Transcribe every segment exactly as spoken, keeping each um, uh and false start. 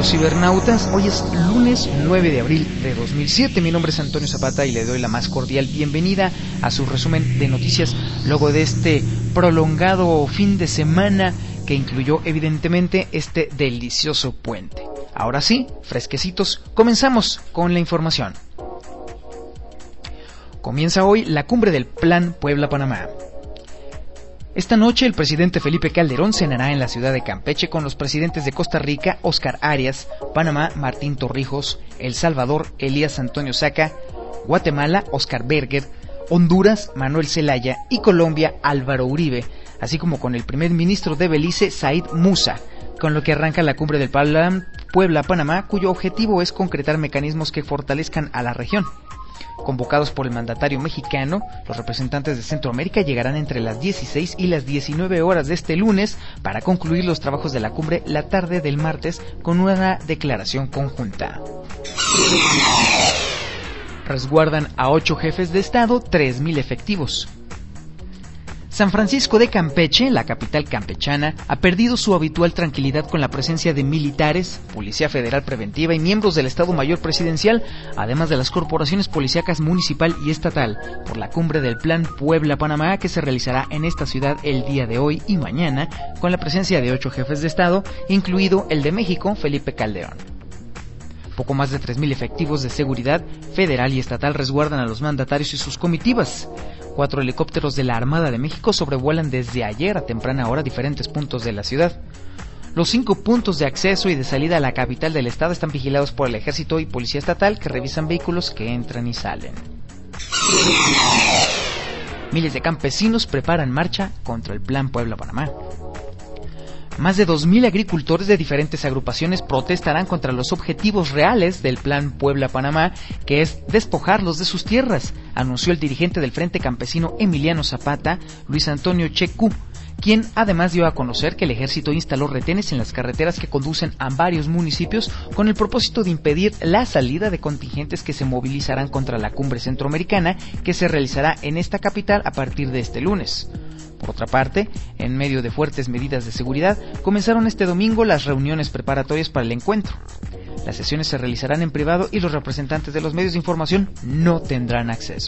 los cibernautas. Hoy es lunes nueve de abril de dos mil siete. Mi nombre es Antonio Zapata y le doy la más cordial bienvenida a su resumen de noticias luego de este prolongado fin de semana que incluyó evidentemente este delicioso puente. Ahora sí, fresquecitos, comenzamos con la información. Comienza hoy la cumbre del Plan Puebla-Panamá. Esta noche el presidente Felipe Calderón cenará en la ciudad de Campeche con los presidentes de Costa Rica, Óscar Arias, Panamá, Martín Torrijos, El Salvador, Elías Antonio Saca, Guatemala, Óscar Berger, Honduras, Manuel Zelaya y Colombia, Álvaro Uribe, así como con el primer ministro de Belice, Said Musa, con lo que arranca la cumbre del Plan Puebla-Panamá, cuyo objetivo es concretar mecanismos que fortalezcan a la región. Convocados por el mandatario mexicano, los representantes de Centroamérica llegarán entre las dieciséis y las diecinueve horas de este lunes para concluir los trabajos de la cumbre la tarde del martes con una declaración conjunta. Resguardan a ocho jefes de Estado, tres mil efectivos. San Francisco de Campeche, la capital campechana, ha perdido su habitual tranquilidad con la presencia de militares, Policía Federal Preventiva y miembros del Estado Mayor Presidencial, además de las corporaciones policíacas municipal y estatal, por la cumbre del Plan Puebla-Panamá que se realizará en esta ciudad el día de hoy y mañana, con la presencia de ocho jefes de Estado, incluido el de México, Felipe Calderón. Poco más de tres mil efectivos de seguridad federal y estatal resguardan a los mandatarios y sus comitivas. Cuatro helicópteros de la Armada de México sobrevuelan desde ayer a temprana hora diferentes puntos de la ciudad. Los cinco puntos de acceso y de salida a la capital del estado están vigilados por el Ejército y Policía Estatal, que revisan vehículos que entran y salen. Miles de campesinos preparan marcha contra el Plan Puebla-Panamá. Más de dos mil agricultores de diferentes agrupaciones protestarán contra los objetivos reales del Plan Puebla-Panamá, que es despojarlos de sus tierras, anunció el dirigente del Frente Campesino Emiliano Zapata, Luis Antonio Checú, quien además dio a conocer que el ejército instaló retenes en las carreteras que conducen a varios municipios con el propósito de impedir la salida de contingentes que se movilizarán contra la cumbre centroamericana que se realizará en esta capital a partir de este lunes. Por otra parte, en medio de fuertes medidas de seguridad, comenzaron este domingo las reuniones preparatorias para el encuentro. Las sesiones se realizarán en privado y los representantes de los medios de información no tendrán acceso.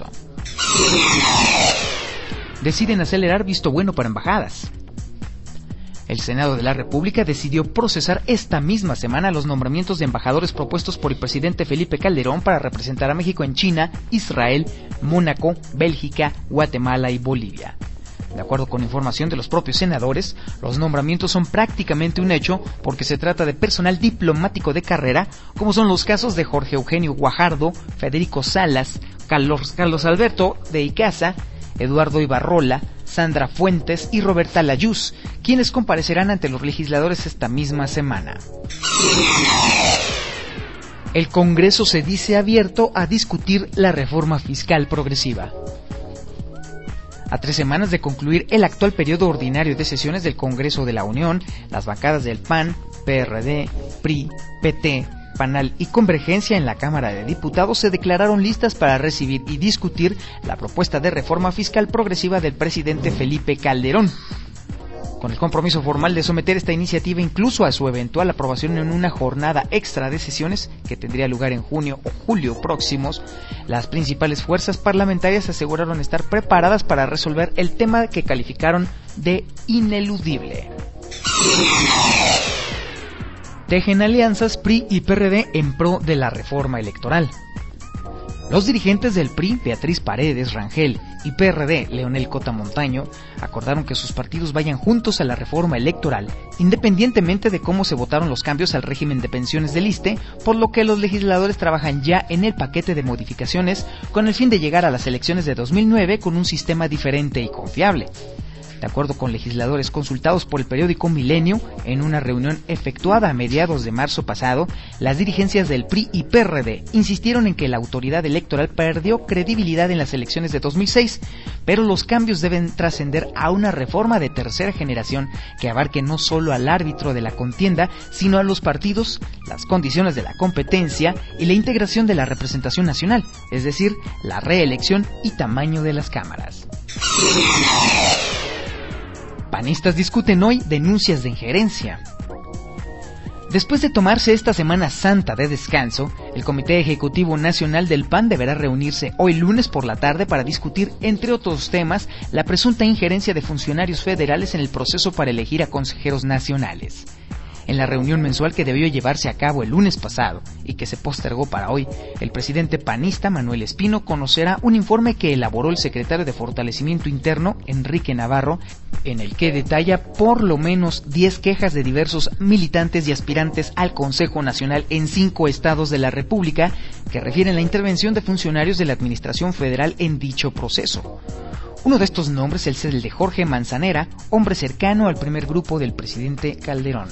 Deciden acelerar visto bueno para embajadas. El Senado de la República decidió procesar esta misma semana los nombramientos de embajadores propuestos por el presidente Felipe Calderón para representar a México en China, Israel, Mónaco, Bélgica, Guatemala y Bolivia. De acuerdo con información de los propios senadores, los nombramientos son prácticamente un hecho porque se trata de personal diplomático de carrera, como son los casos de Jorge Eugenio Guajardo, Federico Salas, Carlos, Carlos Alberto de Icaza, Eduardo Ibarrola, Sandra Fuentes y Roberta Layuz, quienes comparecerán ante los legisladores esta misma semana. El Congreso se dice abierto a discutir la reforma fiscal progresiva. A tres semanas de concluir el actual periodo ordinario de sesiones del Congreso de la Unión, las bancadas del P A N, P R D, P R I, P T, PANAL y Convergencia en la Cámara de Diputados se declararon listas para recibir y discutir la propuesta de reforma fiscal progresiva del presidente Felipe Calderón, con el compromiso formal de someter esta iniciativa incluso a su eventual aprobación en una jornada extra de sesiones que tendría lugar en junio o julio próximos. Las principales fuerzas parlamentarias aseguraron estar preparadas para resolver el tema que calificaron de ineludible. Tejen alianzas P R I y P R D en pro de la reforma electoral. Los dirigentes del P R I, Beatriz Paredes Rangel, y P R D, Leonel Cota Montaño, acordaron que sus partidos vayan juntos a la reforma electoral, independientemente de cómo se votaron los cambios al régimen de pensiones del I S S S T E, por lo que los legisladores trabajan ya en el paquete de modificaciones con el fin de llegar a las elecciones de dos mil nueve con un sistema diferente y confiable. De acuerdo con legisladores consultados por el periódico Milenio, en una reunión efectuada a mediados de marzo pasado, las dirigencias del P R I y P R D insistieron en que la autoridad electoral perdió credibilidad en las elecciones de dos mil seis, pero los cambios deben trascender a una reforma de tercera generación que abarque no solo al árbitro de la contienda, sino a los partidos, las condiciones de la competencia y la integración de la representación nacional, es decir, la reelección y tamaño de las cámaras. Panistas discuten hoy denuncias de injerencia. Después de tomarse esta Semana Santa de descanso, el Comité Ejecutivo Nacional del P A N deberá reunirse hoy lunes por la tarde para discutir, entre otros temas, la presunta injerencia de funcionarios federales en el proceso para elegir a consejeros nacionales. En la reunión mensual que debió llevarse a cabo el lunes pasado y que se postergó para hoy, el presidente panista Manuel Espino conocerá un informe que elaboró el secretario de Fortalecimiento Interno, Enrique Navarro, en el que detalla por lo menos diez quejas de diversos militantes y aspirantes al Consejo Nacional en cinco estados de la República que refieren la intervención de funcionarios de la Administración Federal en dicho proceso. Uno de estos nombres es el de Jorge Manzanera, hombre cercano al primer grupo del presidente Calderón.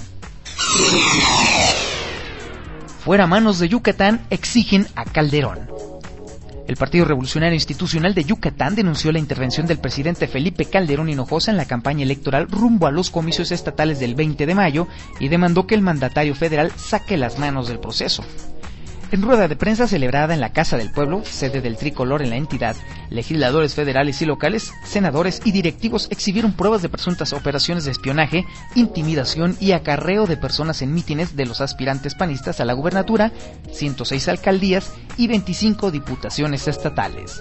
Fuera manos de Yucatán, exigen a Calderón. El Partido Revolucionario Institucional de Yucatán denunció la intervención del presidente Felipe Calderón Hinojosa en la campaña electoral rumbo a los comicios estatales del veinte de mayo y demandó que el mandatario federal saque las manos del proceso. En rueda de prensa celebrada en la Casa del Pueblo, sede del tricolor en la entidad, legisladores federales y locales, senadores y directivos exhibieron pruebas de presuntas operaciones de espionaje, intimidación y acarreo de personas en mítines de los aspirantes panistas a la gubernatura, ciento seis alcaldías y veinticinco diputaciones estatales.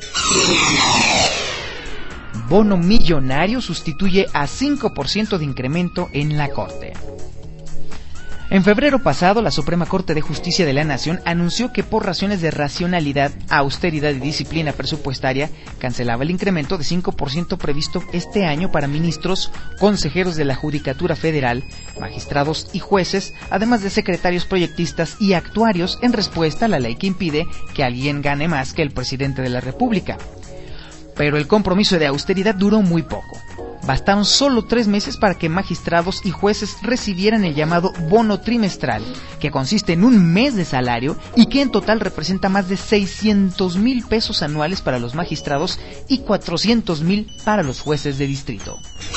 Bono millonario sustituye a cinco por ciento de incremento en la Corte. En febrero pasado, la Suprema Corte de Justicia de la Nación anunció que por razones de racionalidad, austeridad y disciplina presupuestaria, cancelaba el incremento de cinco por ciento previsto este año para ministros, consejeros de la Judicatura Federal, magistrados y jueces, además de secretarios proyectistas y actuarios, en respuesta a la ley que impide que alguien gane más que el presidente de la República. Pero el compromiso de austeridad duró muy poco. Bastaron solo tres meses para que magistrados y jueces recibieran el llamado bono trimestral, que consiste en un mes de salario y que en total representa más de seiscientos mil pesos anuales para los magistrados y cuatrocientos mil para los jueces de distrito.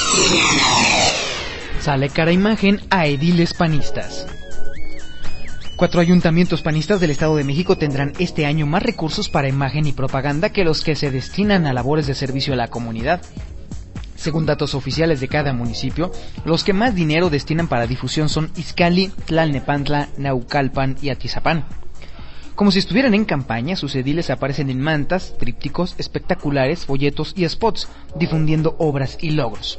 Sale cara imagen a ediles panistas. Cuatro ayuntamientos panistas del Estado de México tendrán este año más recursos para imagen y propaganda que los que se destinan a labores de servicio a la comunidad. Según datos oficiales de cada municipio, los que más dinero destinan para difusión son Izcalli, Tlalnepantla, Naucalpan y Atizapán. Como si estuvieran en campaña, sus ediles aparecen en mantas, trípticos, espectaculares, folletos y spots, difundiendo obras y logros.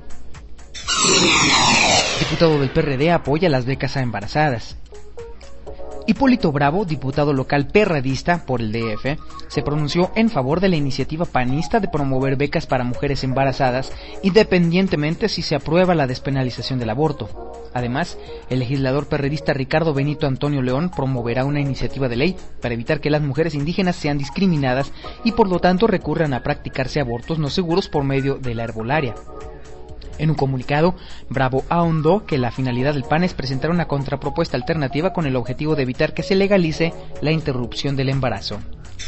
Diputado del P R D apoya las becas a embarazadas. Hipólito Bravo, diputado local perredista por el D F, se pronunció en favor de la iniciativa panista de promover becas para mujeres embarazadas, independientemente si se aprueba la despenalización del aborto. Además, el legislador perredista Ricardo Benito Antonio León promoverá una iniciativa de ley para evitar que las mujeres indígenas sean discriminadas y por lo tanto recurran a practicarse abortos no seguros por medio de la herbolaria. En un comunicado, Bravo ahondó que la finalidad del P A N es presentar una contrapropuesta alternativa con el objetivo de evitar que se legalice la interrupción del embarazo.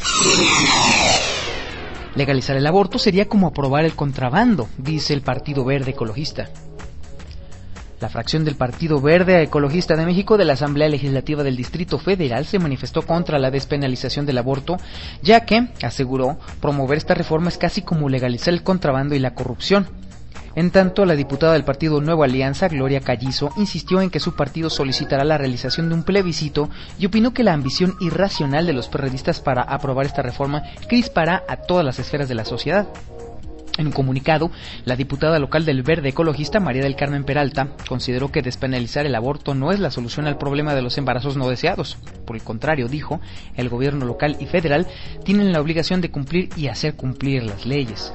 Legalizar el aborto sería como aprobar el contrabando, dice el Partido Verde Ecologista. La fracción del Partido Verde Ecologista de México de la Asamblea Legislativa del Distrito Federal se manifestó contra la despenalización del aborto, ya que, aseguró, promover esta reforma es casi como legalizar el contrabando y la corrupción. En tanto, la diputada del partido Nueva Alianza, Gloria Callizo, insistió en que su partido solicitará la realización de un plebiscito y opinó que la ambición irracional de los perredistas para aprobar esta reforma crispará a todas las esferas de la sociedad. En un comunicado, la diputada local del Verde Ecologista, María del Carmen Peralta, consideró que despenalizar el aborto no es la solución al problema de los embarazos no deseados. Por el contrario, dijo, el gobierno local y federal tienen la obligación de cumplir y hacer cumplir las leyes.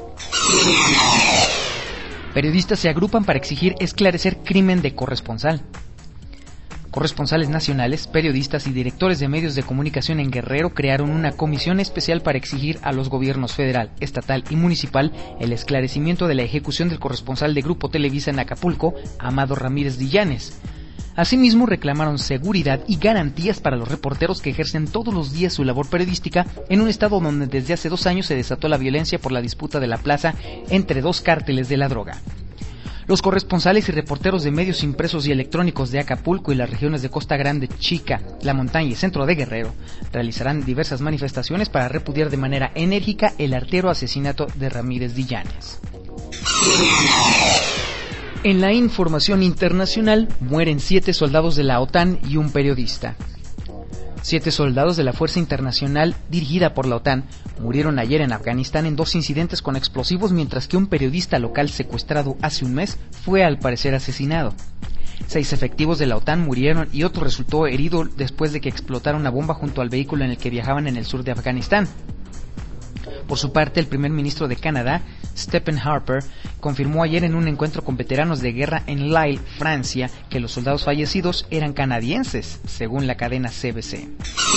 Periodistas se agrupan para exigir esclarecer crimen de corresponsal. Corresponsales nacionales, periodistas y directores de medios de comunicación en Guerrero crearon una comisión especial para exigir a los gobiernos federal, estatal y municipal el esclarecimiento de la ejecución del corresponsal de Grupo Televisa en Acapulco, Amado Ramírez Dillanes. Asimismo, reclamaron seguridad y garantías para los reporteros que ejercen todos los días su labor periodística en un estado donde desde hace dos años se desató la violencia por la disputa de la plaza entre dos cárteles de la droga. Los corresponsales y reporteros de medios impresos y electrónicos de Acapulco y las regiones de Costa Grande, Chica, La Montaña y Centro de Guerrero realizarán diversas manifestaciones para repudiar de manera enérgica el artero asesinato de Ramírez Dillanes. En la información internacional, mueren siete soldados de la OTAN y un periodista. Siete soldados de la Fuerza Internacional dirigida por la OTAN murieron ayer en Afganistán en dos incidentes con explosivos, mientras que un periodista local secuestrado hace un mes fue al parecer asesinado. Seis efectivos de la OTAN murieron y otro resultó herido después de que explotara una bomba junto al vehículo en el que viajaban en el sur de Afganistán. Por su parte, el primer ministro de Canadá, Stephen Harper, confirmó ayer en un encuentro con veteranos de guerra en Lille, Francia, que los soldados fallecidos eran canadienses, según la cadena C B C.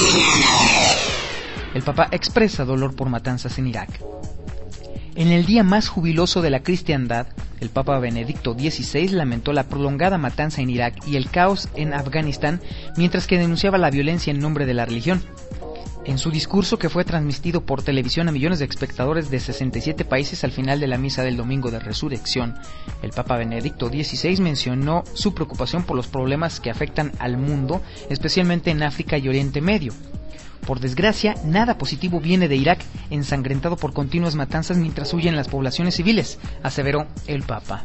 El Papa expresa dolor por matanzas en Irak. En el día más jubiloso de la cristiandad, el Papa Benedicto dieciséis lamentó la prolongada matanza en Irak y el caos en Afganistán, mientras que denunciaba la violencia en nombre de la religión. En su discurso, que fue transmitido por televisión a millones de espectadores de sesenta y siete países al final de la misa del Domingo de Resurrección, el Papa Benedicto dieciséis mencionó su preocupación por los problemas que afectan al mundo, especialmente en África y Oriente Medio. Por desgracia, nada positivo viene de Irak, ensangrentado por continuas matanzas mientras huyen las poblaciones civiles, aseveró el Papa.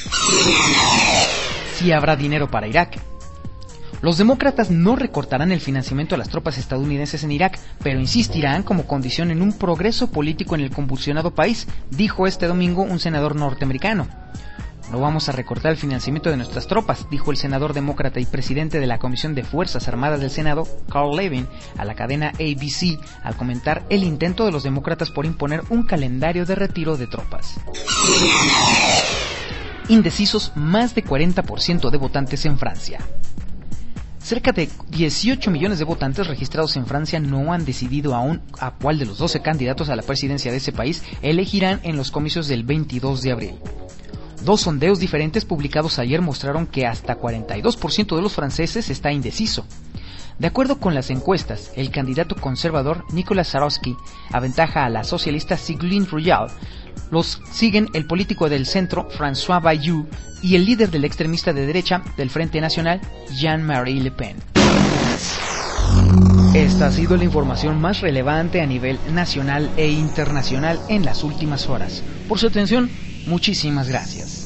Sí habrá dinero para Irak. Los demócratas no recortarán el financiamiento a las tropas estadounidenses en Irak, pero insistirán como condición en un progreso político en el convulsionado país, dijo este domingo un senador norteamericano. No vamos a recortar el financiamiento de nuestras tropas, dijo el senador demócrata y presidente de la Comisión de Fuerzas Armadas del Senado, Carl Levin, a la cadena A B C, al comentar el intento de los demócratas por imponer un calendario de retiro de tropas. Indecisos, más de cuarenta por ciento de votantes en Francia. Cerca de dieciocho millones de votantes registrados en Francia no han decidido aún a cuál de los doce candidatos a la presidencia de ese país elegirán en los comicios del veintidós de abril. Dos sondeos diferentes publicados ayer mostraron que hasta cuarenta y dos por ciento de los franceses está indeciso. De acuerdo con las encuestas, el candidato conservador Nicolas Sarkozy aventaja a la socialista Ségolène Royal. Los siguen el político del centro François Bayrou y el líder del extremista de derecha del Frente Nacional, Jean-Marie Le Pen. Esta ha sido la información más relevante a nivel nacional e internacional en las últimas horas. Por su atención, muchísimas gracias.